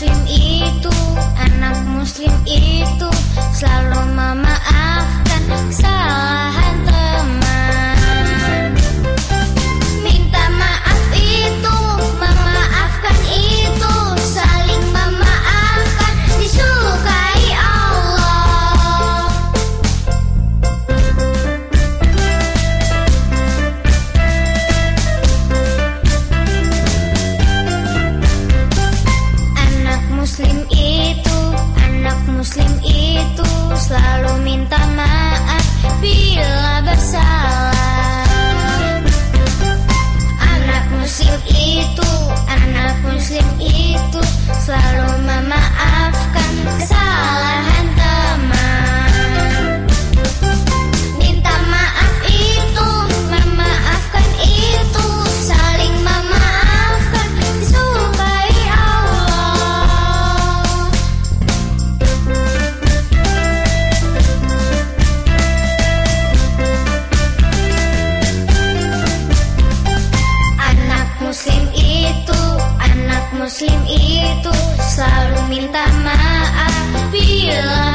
muslim itu selalu memaafkan kesalahan teman. Minta maaf itu, memaafkan itu, saling memaafkan disukai Allah. Muslim itu selalu minta maaf bila bersalah. Anak muslim itu selalu memaafkan kesalahan teman. Minta maaf itu, memaafkan itu, saling memaafkan disukai Allah. Muslim itu selalu minta maaf bila